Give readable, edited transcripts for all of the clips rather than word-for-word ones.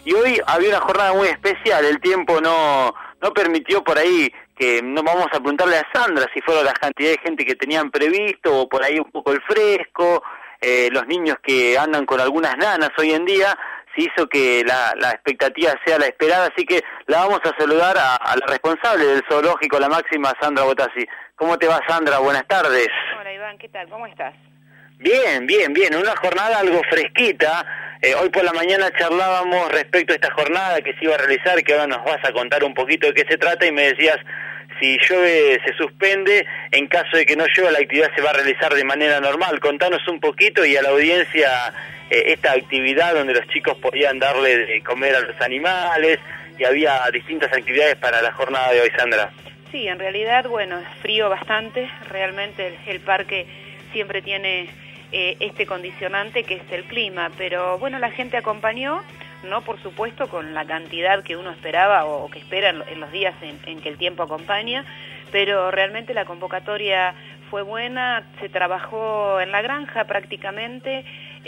y hoy había una jornada muy especial, el tiempo no permitió por ahí, que no vamos a preguntarle a Sandra si fueron las cantidades de gente que tenían previsto, o por ahí un poco el fresco, los niños que andan con algunas nanas hoy en día, se hizo que la expectativa sea la esperada, así que la vamos a saludar a la responsable del zoológico, la máxima, Sandra Botassi. ¿Cómo te va, Sandra? Buenas tardes. Hola, Iván, ¿qué tal? ¿Cómo estás? Bien, una jornada algo fresquita. Hoy por la mañana charlábamos respecto a esta jornada que se iba a realizar, que ahora nos vas a contar un poquito de qué se trata, y me decías, si llueve se suspende, en caso de que no llueva la actividad se va a realizar de manera normal. Contanos un poquito y a la audiencia esta actividad donde los chicos podían darle de comer a los animales, y había distintas actividades para la jornada de hoy, Sandra. Sí, en realidad, bueno, es frío bastante, realmente el parque siempre tiene este condicionante que es el clima, pero bueno, la gente acompañó, no por supuesto con la cantidad que uno esperaba o que espera en los días en que el tiempo acompaña, pero realmente la convocatoria fue buena, se trabajó en la granja prácticamente,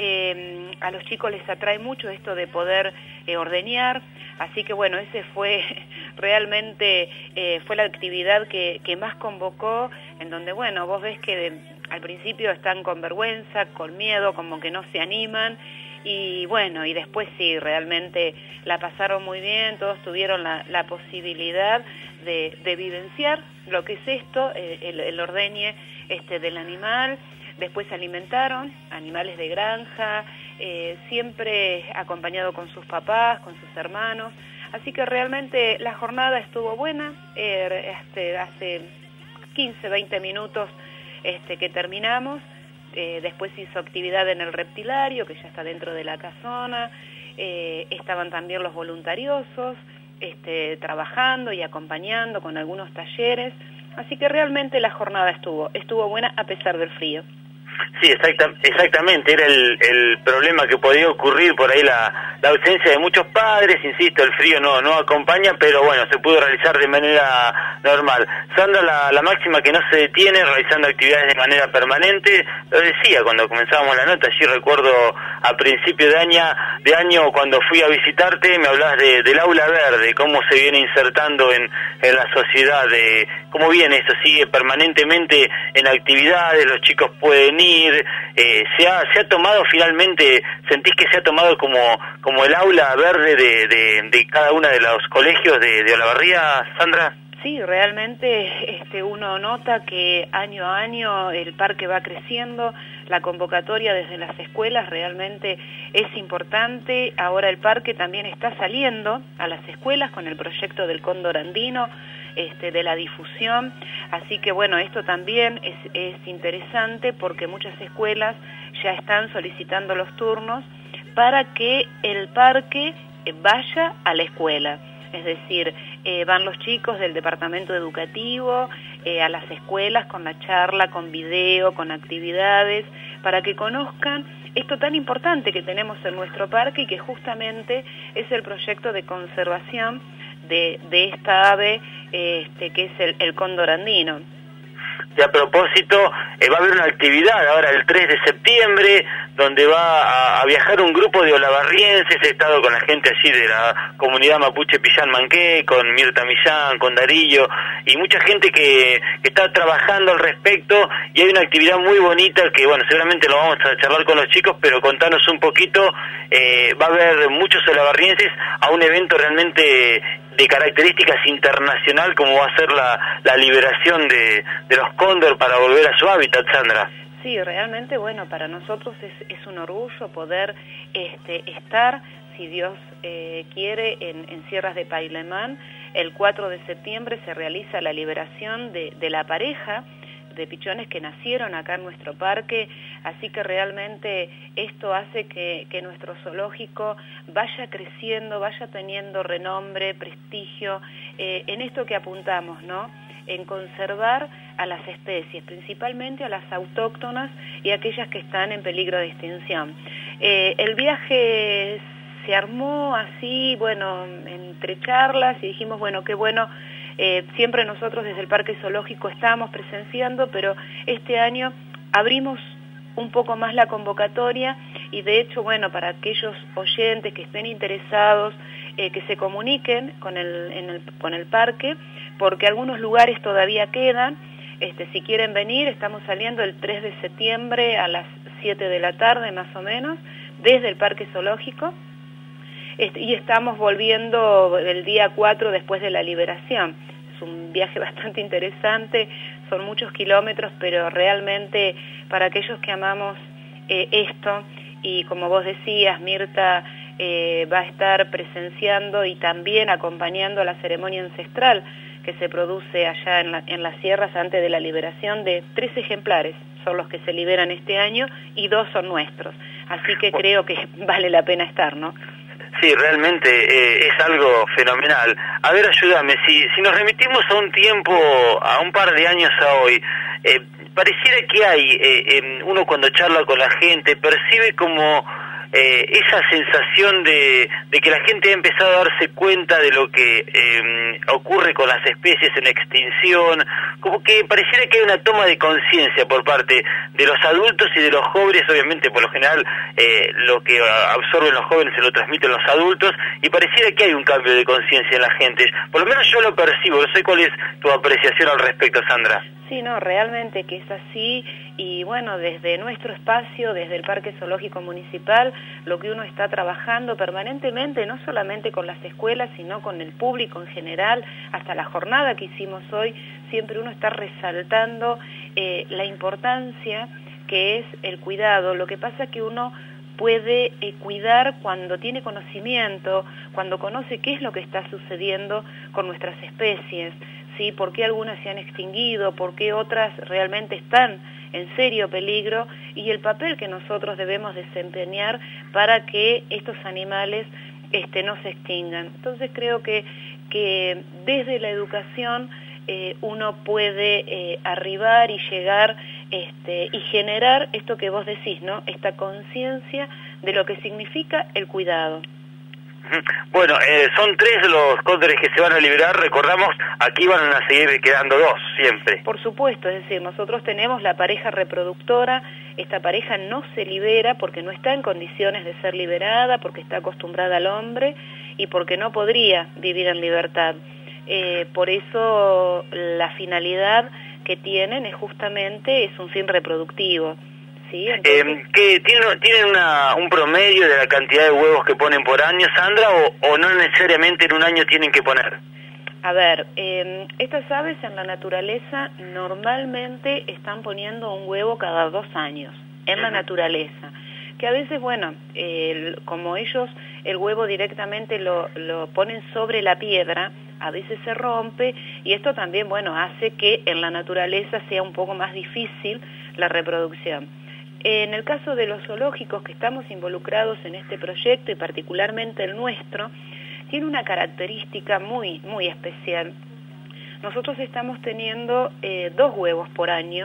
a los chicos les atrae mucho esto de poder ordeñar, así que bueno, ese fue realmente fue la actividad que más convocó, en donde bueno, vos ves que al principio están con vergüenza, con miedo, como que no se animan, y bueno, y después sí, realmente la pasaron muy bien, todos tuvieron la posibilidad de vivenciar lo que es esto, el ordeñe del animal. Después se alimentaron, animales de granja, siempre acompañado con sus papás, con sus hermanos, así que realmente la jornada estuvo buena, hace 15, 20 minutos que terminamos, después hizo actividad en el reptilario, que ya está dentro de la casona, estaban también los voluntariosos, trabajando y acompañando con algunos talleres, así que realmente la jornada estuvo buena a pesar del frío. Sí, exactamente, era el problema que podía ocurrir por ahí, la ausencia de muchos padres, insisto, el frío no acompaña, pero bueno, se pudo realizar de manera normal. Sandra, la máxima que no se detiene realizando actividades de manera permanente, lo decía cuando comenzábamos la nota, allí recuerdo a principio de año cuando fui a visitarte, me hablabas del aula verde, cómo se viene insertando en la sociedad, de cómo viene eso, sigue permanentemente en actividades, los chicos pueden ir, se ha tomado finalmente, ¿sentís que se ha tomado como el aula verde de cada uno de los colegios de Olavarría, Sandra? Sí, realmente uno nota que año a año el parque va creciendo, la convocatoria desde las escuelas realmente es importante, ahora el parque también está saliendo a las escuelas con el proyecto del cóndor andino, de la difusión, así que bueno, esto también es interesante porque muchas escuelas ya están solicitando los turnos para que el parque vaya a la escuela. Es decir, van los chicos del departamento educativo a las escuelas con la charla, con video, con actividades, para que conozcan esto tan importante que tenemos en nuestro parque y que justamente es el proyecto de conservación de esta ave que es el cóndor andino. Y a propósito, va a haber una actividad ahora el 3 de septiembre, donde va a viajar un grupo de olavarrienses. He estado con la gente allí de la comunidad mapuche Pillán Manqué, con Mirta Millán, con Darillo, y mucha gente que está trabajando al respecto, y hay una actividad muy bonita que, bueno, seguramente lo vamos a charlar con los chicos, pero contanos un poquito. Va a haber muchos olavarrienses a un evento realmente de características internacional, como va a ser la liberación de los cóndor para volver a su hábitat, Sandra. Sí, realmente, bueno, para nosotros es un orgullo poder estar, si Dios quiere, en Sierras de Pailemán. El 4 de septiembre se realiza la liberación de la pareja de pichones que nacieron acá en nuestro parque, así que realmente esto hace que nuestro zoológico vaya creciendo, vaya teniendo renombre, prestigio, en esto que apuntamos, ¿no?, en conservar a las especies, principalmente a las autóctonas y aquellas que están en peligro de extinción. El viaje se armó así, bueno, entre charlas, y dijimos, bueno, qué bueno. Siempre nosotros desde el Parque Zoológico estamos presenciando, pero este año abrimos un poco más la convocatoria y de hecho, bueno, para aquellos oyentes que estén interesados que se comuniquen con el parque, porque algunos lugares todavía quedan. Si quieren venir, estamos saliendo el 3 de septiembre a las 7 de la tarde más o menos, desde el Parque Zoológico, y estamos volviendo el día 4 después de la liberación. Es un viaje bastante interesante, son muchos kilómetros, pero realmente para aquellos que amamos esto, y como vos decías, Mirta va a estar presenciando y también acompañando la ceremonia ancestral que se produce allá en las sierras antes de la liberación, de 3 ejemplares son los que se liberan este año y 2 son nuestros. Así que creo que vale la pena estar, ¿no? Sí, realmente es algo fenomenal. A ver, ayúdame, si nos remitimos a un tiempo, a un par de años a hoy, pareciera que hay, uno cuando charla con la gente, percibe como esa sensación de que la gente ha empezado a darse cuenta de lo que ocurre con las especies en extinción, como que pareciera que hay una toma de conciencia por parte de los adultos y de los jóvenes. Obviamente, por lo general, lo que absorben los jóvenes se lo transmiten los adultos, y pareciera que hay un cambio de conciencia en la gente. Por lo menos yo lo percibo. No sé cuál es tu apreciación al respecto, Sandra. Sí, no, realmente que es así, y bueno, desde nuestro espacio, desde el Parque Zoológico Municipal, lo que uno está trabajando permanentemente, no solamente con las escuelas, sino con el público en general, hasta la jornada que hicimos hoy, siempre uno está resaltando la importancia que es el cuidado. Lo que pasa es que uno puede cuidar cuando tiene conocimiento, cuando conoce qué es lo que está sucediendo con nuestras especies, ¿sí? ¿Por qué algunas se han extinguido? ¿Por qué otras realmente están en serio peligro? Y el papel que nosotros debemos desempeñar para que estos animales no se extingan. Entonces creo que desde la educación uno puede arribar y llegar y generar esto que vos decís, ¿no? Esta conciencia de lo que significa el cuidado. Bueno, son 3 los cóndores que se van a liberar. Recordamos, aquí van a seguir quedando 2 siempre. Por supuesto, es decir, nosotros tenemos la pareja reproductora. Esta pareja no se libera porque no está en condiciones de ser liberada, porque está acostumbrada al hombre y porque no podría vivir en libertad. Por eso la finalidad que tienen es justamente un fin reproductivo. Sí, entonces... ¿que tienen un promedio de la cantidad de huevos que ponen por año, Sandra, o no necesariamente en un año tienen que poner? A ver, estas aves en la naturaleza normalmente están poniendo un huevo cada 2 años, en la naturaleza, que a veces, bueno, como ellos el huevo directamente lo ponen sobre la piedra, a veces se rompe, y esto también, bueno, hace que en la naturaleza sea un poco más difícil la reproducción. En el caso de los zoológicos que estamos involucrados en este proyecto, y particularmente el nuestro, tiene una característica muy, muy especial. Nosotros estamos teniendo 2 huevos por año,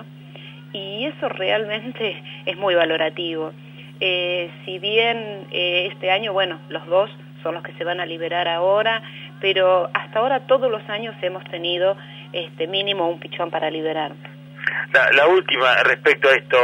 y eso realmente es muy valorativo. Si bien este año, bueno, los 2 son los que se van a liberar ahora, pero hasta ahora todos los años hemos tenido mínimo un pichón para liberar. La última respecto a esto,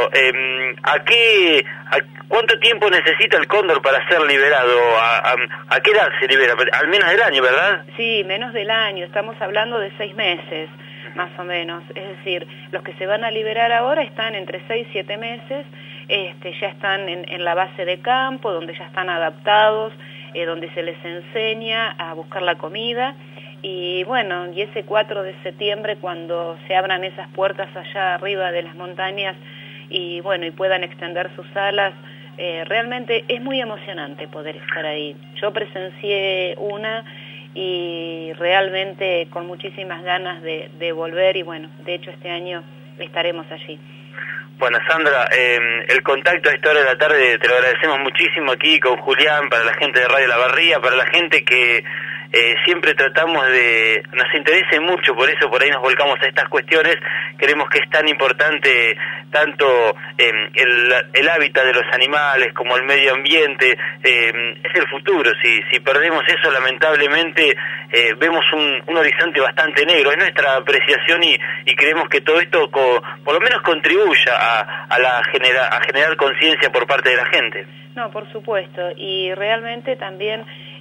¿cuánto tiempo necesita el cóndor para ser liberado? ¿A qué edad se libera? Al menos del año, ¿verdad? Sí, menos del año, estamos hablando de 6 meses, más o menos. Es decir, los que se van a liberar ahora están entre 6 y 7 meses, ya están en la base de campo, donde ya están adaptados, donde se les enseña a buscar la comida. Y bueno, y ese 4 de septiembre, cuando se abran esas puertas allá arriba de las montañas y bueno, y puedan extender sus alas, realmente es muy emocionante poder estar ahí. Yo presencié una y realmente con muchísimas ganas de volver, y bueno, de hecho este año estaremos allí. Bueno, Sandra, el contacto a esta hora de la tarde te lo agradecemos muchísimo aquí con Julián, para la gente de Radio La Barría, para la gente que siempre tratamos nos interesa mucho, por eso por ahí nos volcamos a estas cuestiones. Creemos que es tan importante tanto el hábitat de los animales como el medio ambiente. Es el futuro. Si perdemos eso, lamentablemente vemos un horizonte bastante negro. Es nuestra apreciación y creemos que todo esto por lo menos contribuya a generar conciencia por parte de la gente. No, por supuesto, y realmente también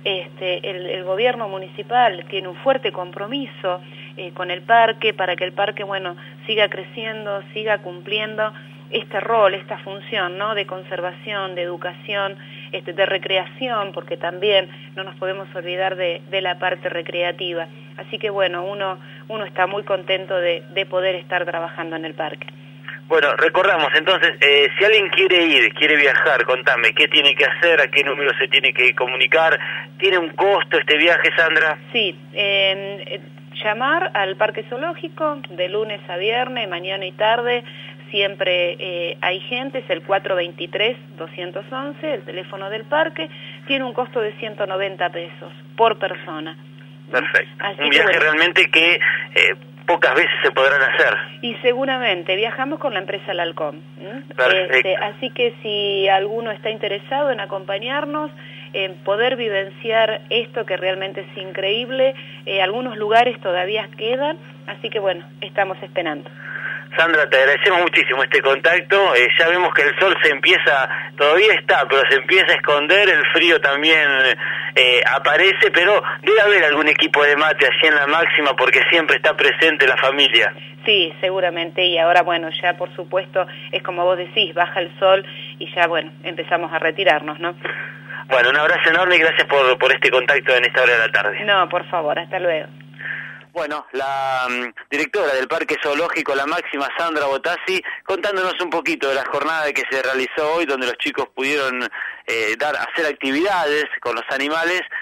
el gobierno municipal tiene un fuerte compromiso con el parque para que el parque, bueno, siga creciendo, siga cumpliendo este rol, esta función, ¿no?, de conservación, de educación, de recreación, porque también no nos podemos olvidar de la parte recreativa. Así que bueno, uno está muy contento de poder estar trabajando en el parque. Bueno, recordamos entonces, si alguien quiere ir, quiere viajar, contame, ¿qué tiene que hacer? ¿A qué número se tiene que comunicar? ¿Tiene un costo este viaje, Sandra? Sí, llamar al Parque Zoológico de lunes a viernes, mañana y tarde. Siempre hay gente, es el 423-211, el teléfono del parque, tiene un costo de 190 pesos por persona. Perfecto. Así un viaje realmente que pocas veces se podrán hacer. Y seguramente, viajamos con la empresa Lalcom. Así que si alguno está interesado en acompañarnos, en poder vivenciar esto que realmente es increíble, algunos lugares todavía quedan, así que bueno, estamos esperando. Sandra, te agradecemos muchísimo este contacto. Ya vemos que el sol se empieza, todavía está, pero se empieza a esconder, el frío también aparece, pero debe haber algún equipo de mate allí en la Máxima porque siempre está presente la familia. Sí, seguramente, y ahora bueno, ya por supuesto, es como vos decís, baja el sol y ya bueno, empezamos a retirarnos, ¿no? Bueno, un abrazo enorme y gracias por este contacto en esta hora de la tarde. No, por favor, hasta luego. Bueno, la directora del Parque Zoológico La Máxima, Sandra Botassi, contándonos un poquito de la jornada que se realizó hoy, donde los chicos pudieron hacer actividades con los animales